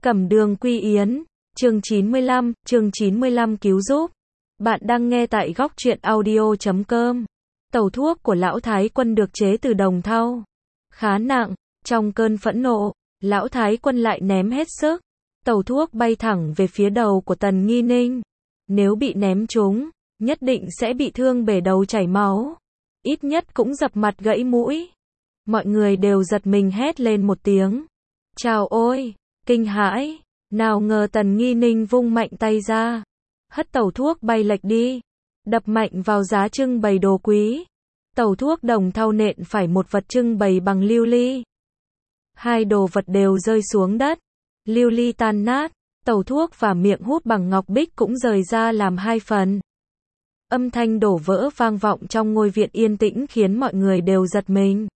Cẩm Đường Quy Yến, chương 95 cứu giúp. Bạn đang nghe tại góc truyện audio.com. Tẩu thuốc của lão Thái Quân được chế từ đồng thau. Khá nặng, trong cơn phẫn nộ, lão Thái Quân lại ném hết sức. Tẩu thuốc bay thẳng về phía đầu của Tần Nghi Ninh. Nếu bị ném trúng, nhất định sẽ bị thương bể đầu chảy máu. Ít nhất cũng dập mặt gãy mũi. Mọi người đều giật mình hét lên một tiếng. Chào ôi! Kinh hãi, nào ngờ Tần Nghi Ninh vung mạnh tay ra, hất tẩu thuốc bay lệch đi, đập mạnh vào giá trưng bày đồ quý. Tẩu thuốc đồng thau nện phải một vật trưng bày bằng lưu ly. Hai đồ vật đều rơi xuống đất, lưu ly tan nát, tẩu thuốc và miệng hút bằng ngọc bích cũng rời ra làm hai phần. Âm thanh đổ vỡ vang vọng trong ngôi viện yên tĩnh khiến mọi người đều giật mình.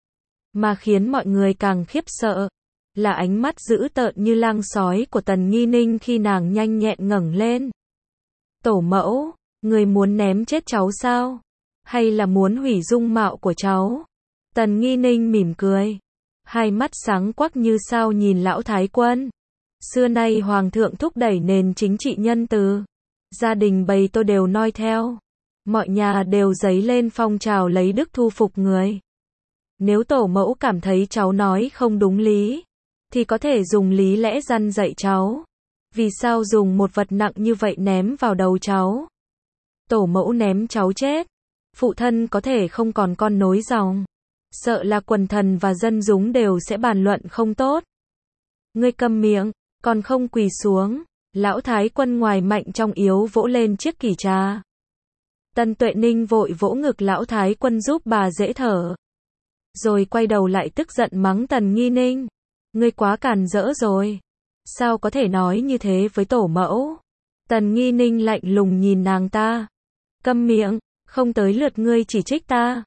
Mà khiến mọi người càng khiếp sợ là ánh mắt dữ tợn như lang sói của Tần Nghi Ninh khi nàng nhanh nhẹn ngẩng lên. Tổ mẫu, người muốn ném chết cháu sao? Hay là muốn hủy dung mạo của cháu? Tần Nghi Ninh mỉm cười, hai mắt sáng quắc như sao nhìn lão Thái Quân. Xưa nay Hoàng thượng thúc đẩy nền chính trị nhân từ. Gia đình bầy tôi đều noi theo. Mọi nhà đều dấy lên phong trào lấy đức thu phục người. Nếu tổ mẫu cảm thấy cháu nói không đúng lý, thì có thể dùng lý lẽ răn dạy cháu. Vì sao dùng một vật nặng như vậy ném vào đầu cháu? Tổ mẫu ném cháu chết, phụ thân có thể không còn con nối dòng. Sợ là quần thần và dân chúng đều sẽ bàn luận không tốt. Ngươi câm miệng, còn không quỳ xuống. Lão Thái Quân ngoài mạnh trong yếu vỗ lên chiếc kỷ trà. Tần Tuệ Ninh vội vỗ ngực lão Thái Quân giúp bà dễ thở. Rồi quay đầu lại tức giận mắng Tần Nghi Ninh. Ngươi quá càn rỡ rồi. Sao có thể nói như thế với tổ mẫu? Tần Nghi Ninh lạnh lùng nhìn nàng ta. Câm miệng, không tới lượt ngươi chỉ trích ta.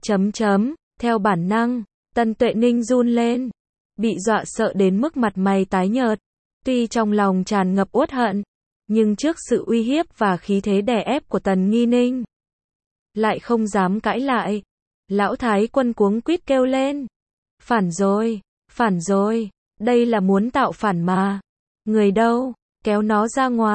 Theo bản năng, Tần Tuệ Ninh run lên. Bị dọa sợ đến mức mặt mày tái nhợt. Tuy trong lòng tràn ngập uất hận, nhưng trước sự uy hiếp và khí thế đè ép của Tần Nghi Ninh, lại không dám cãi lại. Lão Thái Quân cuống quýt kêu lên. Phản rồi, đây là muốn tạo phản mà. Người đâu, kéo nó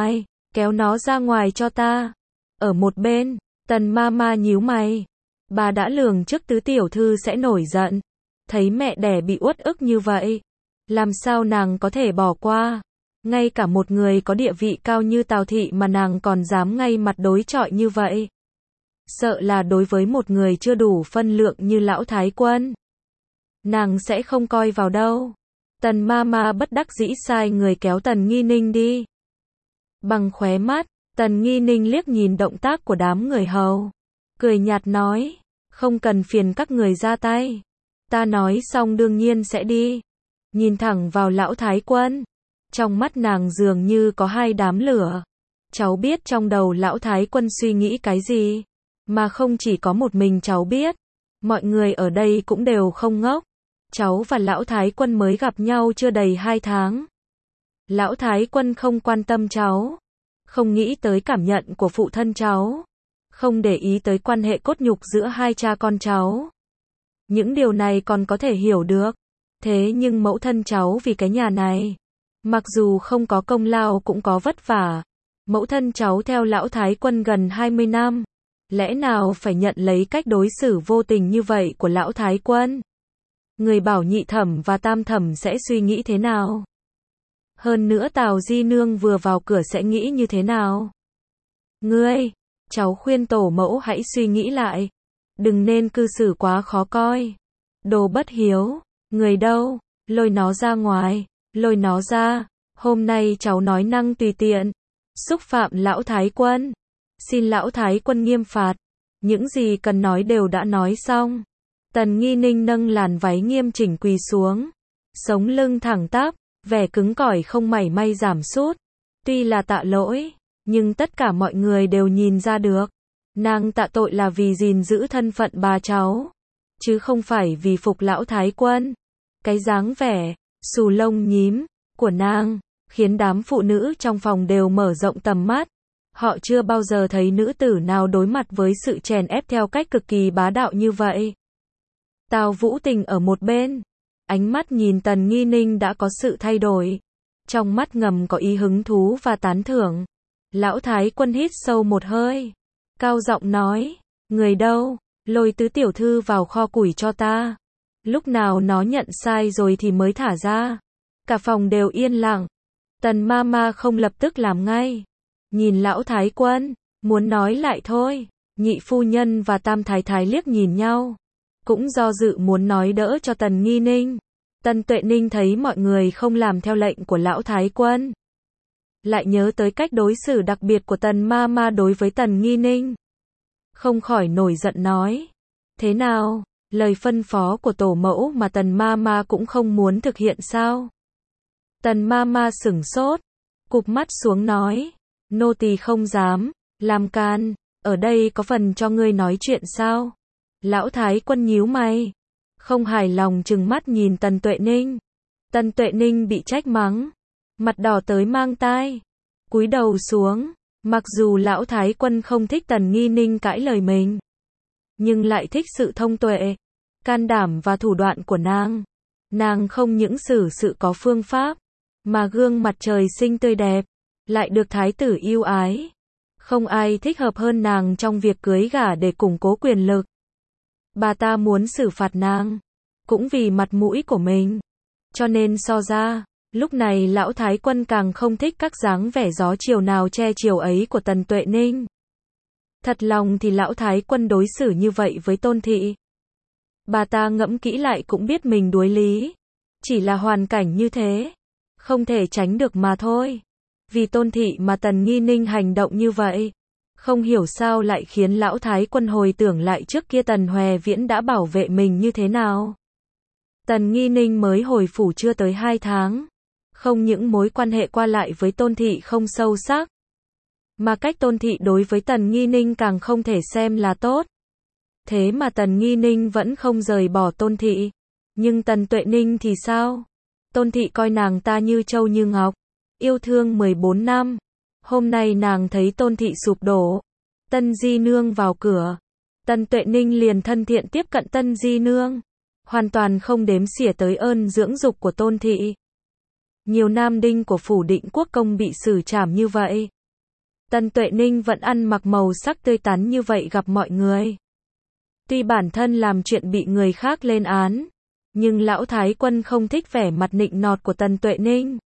ra ngoài cho ta. Ở một bên, Tần Mama nhíu mày. Bà đã lường trước tứ tiểu thư sẽ nổi giận. Thấy mẹ đẻ bị uất ức như vậy, làm sao nàng có thể bỏ qua. Ngay cả một người có địa vị cao như Tào Thị mà nàng còn dám ngay mặt đối chọi như vậy. Sợ là đối với một người chưa đủ phân lượng như lão Thái Quân, nàng sẽ không coi vào đâu. Tần Mama bất đắc dĩ sai người kéo Tần Nghi Ninh đi. Bằng khóe mắt, Tần Nghi Ninh liếc nhìn động tác của đám người hầu, cười nhạt nói, không cần phiền các người ra tay. Ta nói xong đương nhiên sẽ đi. Nhìn thẳng vào lão Thái Quân, trong mắt nàng dường như có hai đám lửa. Cháu biết trong đầu lão Thái Quân suy nghĩ cái gì, mà không chỉ có một mình cháu biết. Mọi người ở đây cũng đều không ngốc. Cháu và lão Thái Quân mới gặp nhau chưa đầy 2 tháng. Lão Thái Quân không quan tâm cháu, không nghĩ tới cảm nhận của phụ thân cháu, không để ý tới quan hệ cốt nhục giữa hai cha con cháu. Những điều này còn có thể hiểu được. Thế nhưng mẫu thân cháu vì cái nhà này, mặc dù không có công lao cũng có vất vả. Mẫu thân cháu theo lão Thái Quân gần 20 năm. Lẽ nào phải nhận lấy cách đối xử vô tình như vậy của lão Thái Quân? Người bảo nhị thẩm và tam thẩm sẽ suy nghĩ thế nào? Hơn nữa Tào Di Nương vừa vào cửa sẽ nghĩ như thế nào? Cháu khuyên tổ mẫu hãy suy nghĩ lại. Đừng nên cư xử quá khó coi. Đồ bất hiếu, người đâu, lôi nó ra ngoài, lôi nó ra. Hôm nay cháu nói năng tùy tiện, xúc phạm lão Thái Quân. Xin lão Thái Quân nghiêm phạt. Những gì cần nói đều đã nói xong. Tần Nghi Ninh nâng làn váy nghiêm chỉnh quỳ xuống, sống lưng thẳng tắp, vẻ cứng cỏi không mảy may giảm sút. Tuy là tạ lỗi, nhưng tất cả mọi người đều nhìn ra được. Nàng tạ tội là vì gìn giữ thân phận bà cháu, chứ không phải vì phục lão Thái Quân. Cái dáng vẻ xù lông nhím của nàng khiến đám phụ nữ trong phòng đều mở rộng tầm mắt. Họ chưa bao giờ thấy nữ tử nào đối mặt với sự chèn ép theo cách cực kỳ bá đạo như vậy. Tào Vũ Tình ở một bên, ánh mắt nhìn Tần Nghi Ninh đã có sự thay đổi. trong mắt ngầm có ý hứng thú và tán thưởng. Lão Thái Quân hít sâu một hơi, cao giọng nói, người đâu, lôi tứ tiểu thư vào kho củi cho ta. Lúc nào nó nhận sai rồi thì mới thả ra. Cả phòng đều yên lặng. Tần ma ma không lập tức làm ngay. Nhìn Lão Thái Quân, muốn nói lại thôi. Nhị phu nhân và Tam Thái Thái liếc nhìn nhau, cũng do dự muốn nói đỡ cho Tần Nghi Ninh. Tần Tuệ Ninh thấy mọi người không làm theo lệnh của Lão Thái Quân, lại nhớ tới cách đối xử đặc biệt của Tần ma ma đối với Tần Nghi Ninh, không khỏi nổi giận nói, thế nào, lời phân phó của tổ mẫu mà Tần ma ma cũng không muốn thực hiện sao? Tần ma ma sửng sốt, cụp mắt xuống nói, nô tỳ không dám, làm can, ở đây có phần cho ngươi nói chuyện sao? Lão Thái Quân nhíu mày, không hài lòng trừng mắt nhìn Tần Tuệ Ninh. Tần Tuệ Ninh bị trách mắng, mặt đỏ tới mang tai, cúi đầu xuống, mặc dù Lão Thái Quân không thích Tần Nghi Ninh cãi lời mình, nhưng lại thích sự thông tuệ, can đảm và thủ đoạn của nàng. Nàng không những xử sự có phương pháp, mà gương mặt trời sinh tươi đẹp, lại được thái tử yêu ái. Không ai thích hợp hơn nàng trong việc cưới gả để củng cố quyền lực. Bà ta muốn xử phạt nàng, cũng vì mặt mũi của mình. Cho nên so ra, lúc này Lão Thái Quân càng không thích các dáng vẻ gió chiều nào che chiều ấy của Tần Tuệ Ninh. Thật lòng thì Lão Thái Quân đối xử như vậy với Tôn Thị, bà ta ngẫm kỹ lại cũng biết mình đuối lý. Chỉ là hoàn cảnh như thế, không thể tránh được mà thôi. Vì Tôn Thị mà Tần Nghi Ninh hành động như vậy, không hiểu sao lại khiến Lão Thái Quân hồi tưởng lại trước kia Tần Hòe Viễn đã bảo vệ mình như thế nào. Tần Nghi Ninh mới hồi phủ chưa tới 2 tháng, không những mối quan hệ qua lại với Tôn Thị không sâu sắc, mà cách Tôn Thị đối với Tần Nghi Ninh càng không thể xem là tốt. Thế mà Tần Nghi Ninh vẫn không rời bỏ Tôn Thị. Nhưng Tần Tuệ Ninh thì sao? Tôn Thị coi nàng ta như châu như ngọc, yêu thương 14 năm. Hôm nay nàng thấy Tôn Thị sụp đổ, Tân Di Nương vào cửa, Tần Tuệ Ninh liền thân thiện tiếp cận Tân Di Nương, hoàn toàn không đếm xỉa tới ơn dưỡng dục của Tôn Thị. Nhiều nam đinh của phủ Định Quốc công bị xử trảm như vậy, Tần Tuệ Ninh vẫn ăn mặc màu sắc tươi tắn như vậy gặp mọi người. Tuy bản thân làm chuyện bị người khác lên án, nhưng Lão Thái Quân không thích vẻ mặt nịnh nọt của Tần Tuệ Ninh.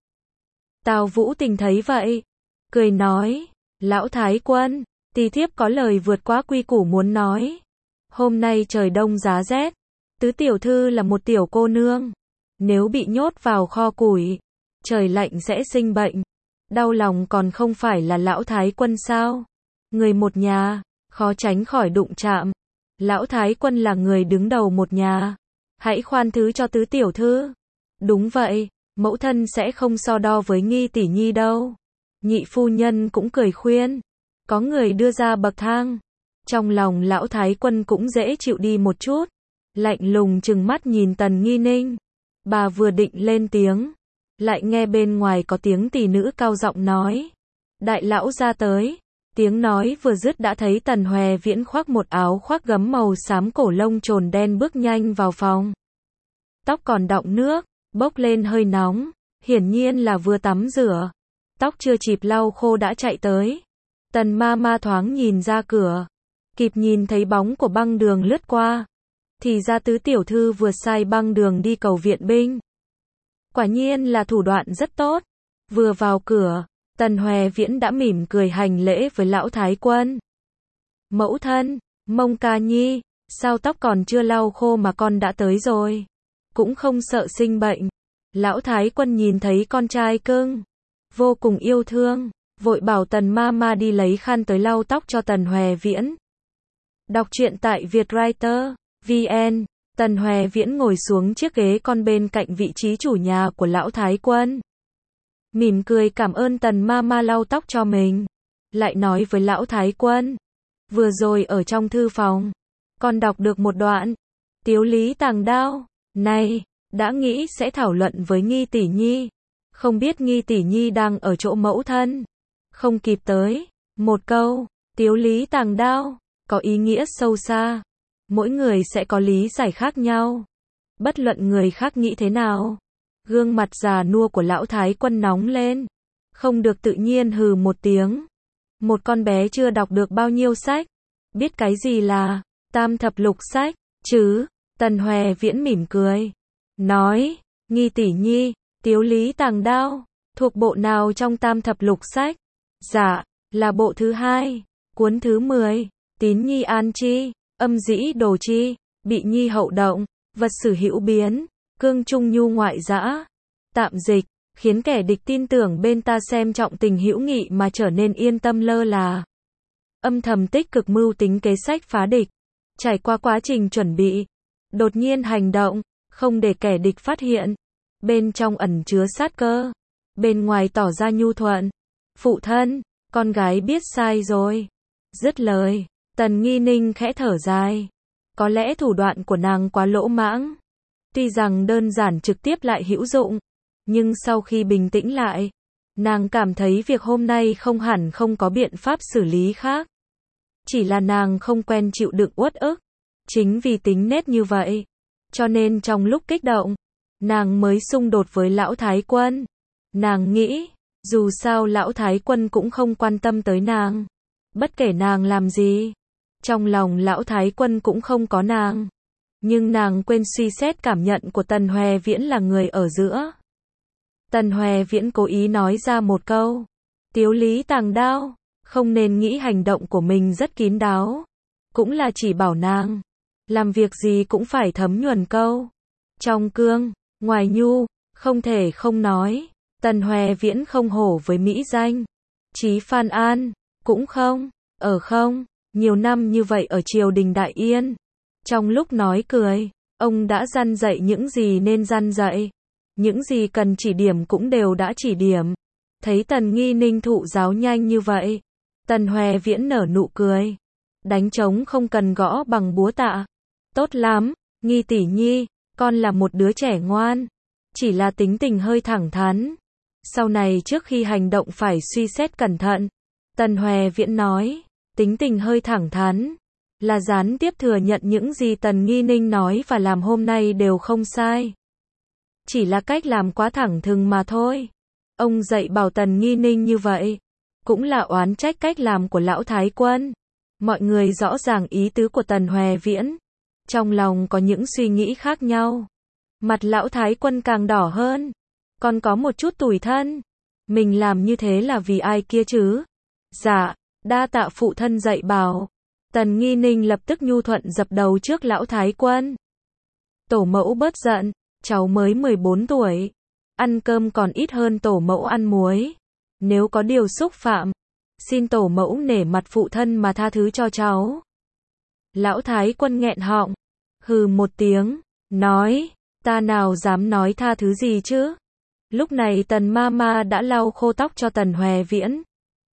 Tào Vũ Tình thấy vậy, cười nói, Lão Thái Quân, tỳ thiếp có lời vượt quá quy củ muốn nói. Hôm nay trời đông giá rét, tứ tiểu thư là một tiểu cô nương, nếu bị nhốt vào kho củi, trời lạnh sẽ sinh bệnh. Đau lòng còn không phải là Lão Thái Quân sao? Người một nhà, khó tránh khỏi đụng chạm. Lão Thái Quân là người đứng đầu một nhà, hãy khoan thứ cho tứ tiểu thư. Đúng vậy, mẫu thân sẽ không so đo với Nghi tỷ nhi đâu. Nhị phu nhân cũng cười khuyên, có người đưa ra bậc thang. Trong lòng Lão Thái Quân cũng dễ chịu đi một chút, lạnh lùng trừng mắt nhìn Tần Nghi Ninh. Bà vừa định lên tiếng, lại nghe bên ngoài có tiếng tỷ nữ cao giọng nói, đại lão ra tới. Tiếng nói vừa dứt đã thấy Tần Hòe Viễn khoác một áo khoác gấm màu xám cổ lông trồn đen bước nhanh vào phòng. Tóc còn đọng nước, bốc lên hơi nóng, hiển nhiên là vừa tắm rửa. Tóc chưa kịp lau khô đã chạy tới. Tần ma ma thoáng nhìn ra cửa, kịp nhìn thấy bóng của Băng Đường lướt qua. Thì ra tứ tiểu thư vừa sai Băng Đường đi cầu viện binh. Quả nhiên là thủ đoạn rất tốt. Vừa vào cửa, Tần Hòe Viễn đã mỉm cười hành lễ với Lão Thái Quân. Mẫu thân, Mông ca nhi, sao tóc còn chưa lau khô mà con đã tới rồi? Cũng không sợ sinh bệnh. Lão Thái Quân nhìn thấy con trai cưng, vô cùng yêu thương, vội bảo Tần ma ma đi lấy khăn tới lau tóc cho Tần Hòe Viễn. Đọc truyện tại Vietwriter VN. Tần Hòe Viễn ngồi xuống chiếc ghế con bên cạnh vị trí chủ nhà của Lão Thái Quân, mỉm cười cảm ơn Tần ma ma lau tóc cho mình. Lại nói với Lão Thái Quân, vừa rồi ở trong thư phòng, con đọc được một đoạn. Tiếu lý tàng đao, này, đã nghĩ sẽ thảo luận với Nghi tỷ nhi. Không biết Nghi tỷ nhi đang ở chỗ mẫu thân, không kịp tới. Một câu, tiếu lý tàng đao, có ý nghĩa sâu xa. Mỗi người sẽ có lý giải khác nhau. Bất luận người khác nghĩ thế nào, Gương mặt già nua của lão thái quân nóng lên. Không được tự nhiên hừ một tiếng. Một con bé chưa đọc được bao nhiêu sách. Biết cái gì là tam thập lục sách, chứ? Tần Hoè Viễn mỉm cười. Nói, Nghi tỷ nhi, Tiếu Lý Tàng Đao, thuộc bộ nào trong tam thập lục sách? Dạ, là bộ thứ 2, cuốn thứ 10, Tín Nhi An Chi, Âm Dĩ Đồ Chi, Bị Nhi Hậu Động, Vật Sử Hữu Biến, Cương Trung Nhu Ngoại Dã. Tạm dịch, khiến kẻ địch tin tưởng bên ta xem trọng tình hữu nghị mà trở nên yên tâm lơ là. Âm thầm tích cực mưu tính kế sách phá địch. Trải qua quá trình chuẩn bị, đột nhiên hành động, không để kẻ địch phát hiện. Bên trong ẩn chứa sát cơ, bên ngoài tỏ ra nhu thuận. Phụ thân, con gái biết sai rồi. Dứt lời, Tần Nghi Ninh khẽ thở dài. Có lẽ thủ đoạn của nàng quá lỗ mãng. Tuy rằng đơn giản trực tiếp lại hữu dụng, nhưng sau khi bình tĩnh lại, nàng cảm thấy việc hôm nay không hẳn không có biện pháp xử lý khác. Chỉ là nàng không quen chịu đựng uất ức. Chính vì tính nết như vậy, cho nên trong lúc kích động, nàng mới xung đột với lão thái quân. Nàng nghĩ, dù sao lão thái quân cũng không quan tâm tới nàng. Bất kể nàng làm gì, trong lòng lão thái quân cũng không có nàng. Nhưng nàng quên suy xét cảm nhận của Tần Hoè Viễn là người ở giữa. Tần Hoè Viễn cố ý nói ra một câu. Tiếu Lý Tàng Đao, không nên nghĩ hành động của mình rất kín đáo. Cũng là chỉ bảo nàng, làm việc gì cũng phải thấm nhuần câu. Trong cương, ngoài nhu, không thể không nói. Tần Hoè Viễn không hổ với mỹ danh. Chí Phan An, cũng không, ở không, nhiều năm như vậy ở triều đình Đại Yên. Trong lúc nói cười, ông đã răn dạy những gì nên răn dạy. Những gì cần chỉ điểm cũng đều đã chỉ điểm. Thấy Tần Nghi Ninh thụ giáo nhanh như vậy, Tần Hoè Viễn nở nụ cười. Đánh trống không cần gõ bằng búa tạ. Tốt lắm, Nghi tỷ nhi, con là một đứa trẻ ngoan. Chỉ là tính tình hơi thẳng thắn. Sau này trước khi hành động phải suy xét cẩn thận. Tần Hoè Viễn nói, tính tình hơi thẳng thắn, là gián tiếp thừa nhận những gì Tần Nghi Ninh nói và làm hôm nay đều không sai. Chỉ là cách làm quá thẳng thừng mà thôi. Ông dạy bảo Tần Nghi Ninh như vậy, cũng là oán trách cách làm của lão thái quân. Mọi người rõ ràng ý tứ của Tần Hoè Viễn, trong lòng có những suy nghĩ khác nhau. Mặt lão thái quân càng đỏ hơn, còn có một chút tủi thân. Mình làm như thế là vì ai kia chứ? Dạ, đa tạ phụ thân dạy bảo. Tần Nghi Ninh lập tức nhu thuận dập đầu trước lão thái quân. Tổ mẫu bớt giận, cháu mới 14 tuổi. Ăn cơm còn ít hơn tổ mẫu ăn muối. Nếu có điều xúc phạm, xin tổ mẫu nể mặt phụ thân mà tha thứ cho cháu. Lão thái quân nghẹn họng, hừ một tiếng, nói, ta nào dám nói tha thứ gì chứ? Lúc này Tần Mama đã lau khô tóc cho Tần Hoè Viễn,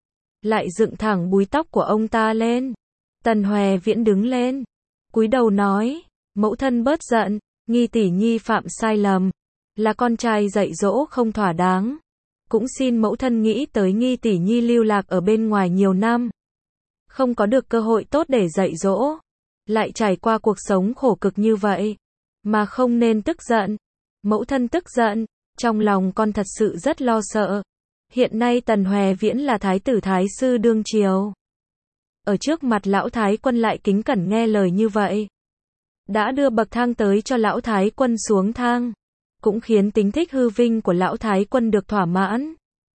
lại dựng thẳng búi tóc của ông ta lên. Tần Hoè Viễn đứng lên, cúi đầu nói, mẫu thân bớt giận, Nghi tỷ nhi phạm sai lầm, là con trai dạy dỗ không thỏa đáng. Cũng xin mẫu thân nghĩ tới Nghi tỷ nhi lưu lạc ở bên ngoài nhiều năm, không có được cơ hội tốt để dạy dỗ, lại trải qua cuộc sống khổ cực như vậy, mà không nên tức giận. Mẫu thân tức giận, trong lòng con thật sự rất lo sợ. Hiện nay Tần Hoè Viễn là thái tử thái sư đương triều, ở trước mặt lão thái quân lại kính cẩn nghe lời như vậy, đã đưa bậc thang tới cho lão thái quân xuống thang, cũng khiến tính thích hư vinh của lão thái quân được thỏa mãn.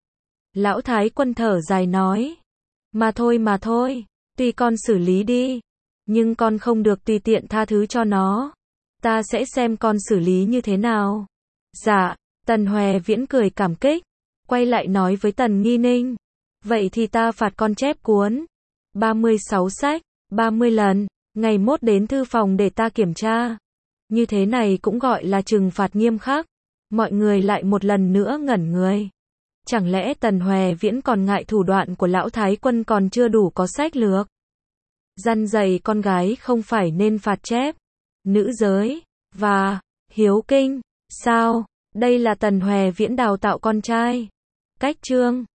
Lão thái quân thở dài nói, mà thôi, tùy con xử lý đi, nhưng con không được tùy tiện tha thứ cho nó. Ta sẽ xem con xử lý như thế nào. Dạ, Tần Hoè Viễn cười cảm kích, quay lại nói với Tần Nghi Ninh, vậy thì ta phạt con chép cuốn 36 sách, 30 lần, ngày mốt đến thư phòng để ta kiểm tra. Như thế này cũng gọi là trừng phạt nghiêm khắc. Mọi người lại một lần nữa ngẩn người. Chẳng lẽ Tần Hoè Viễn còn ngại thủ đoạn của lão thái quân còn chưa đủ có sách lược? Răn dạy con gái không phải nên phạt chép nữ giới và hiếu kinh sao? Đây là Tần Hoè Viễn đào tạo con trai. Cách chương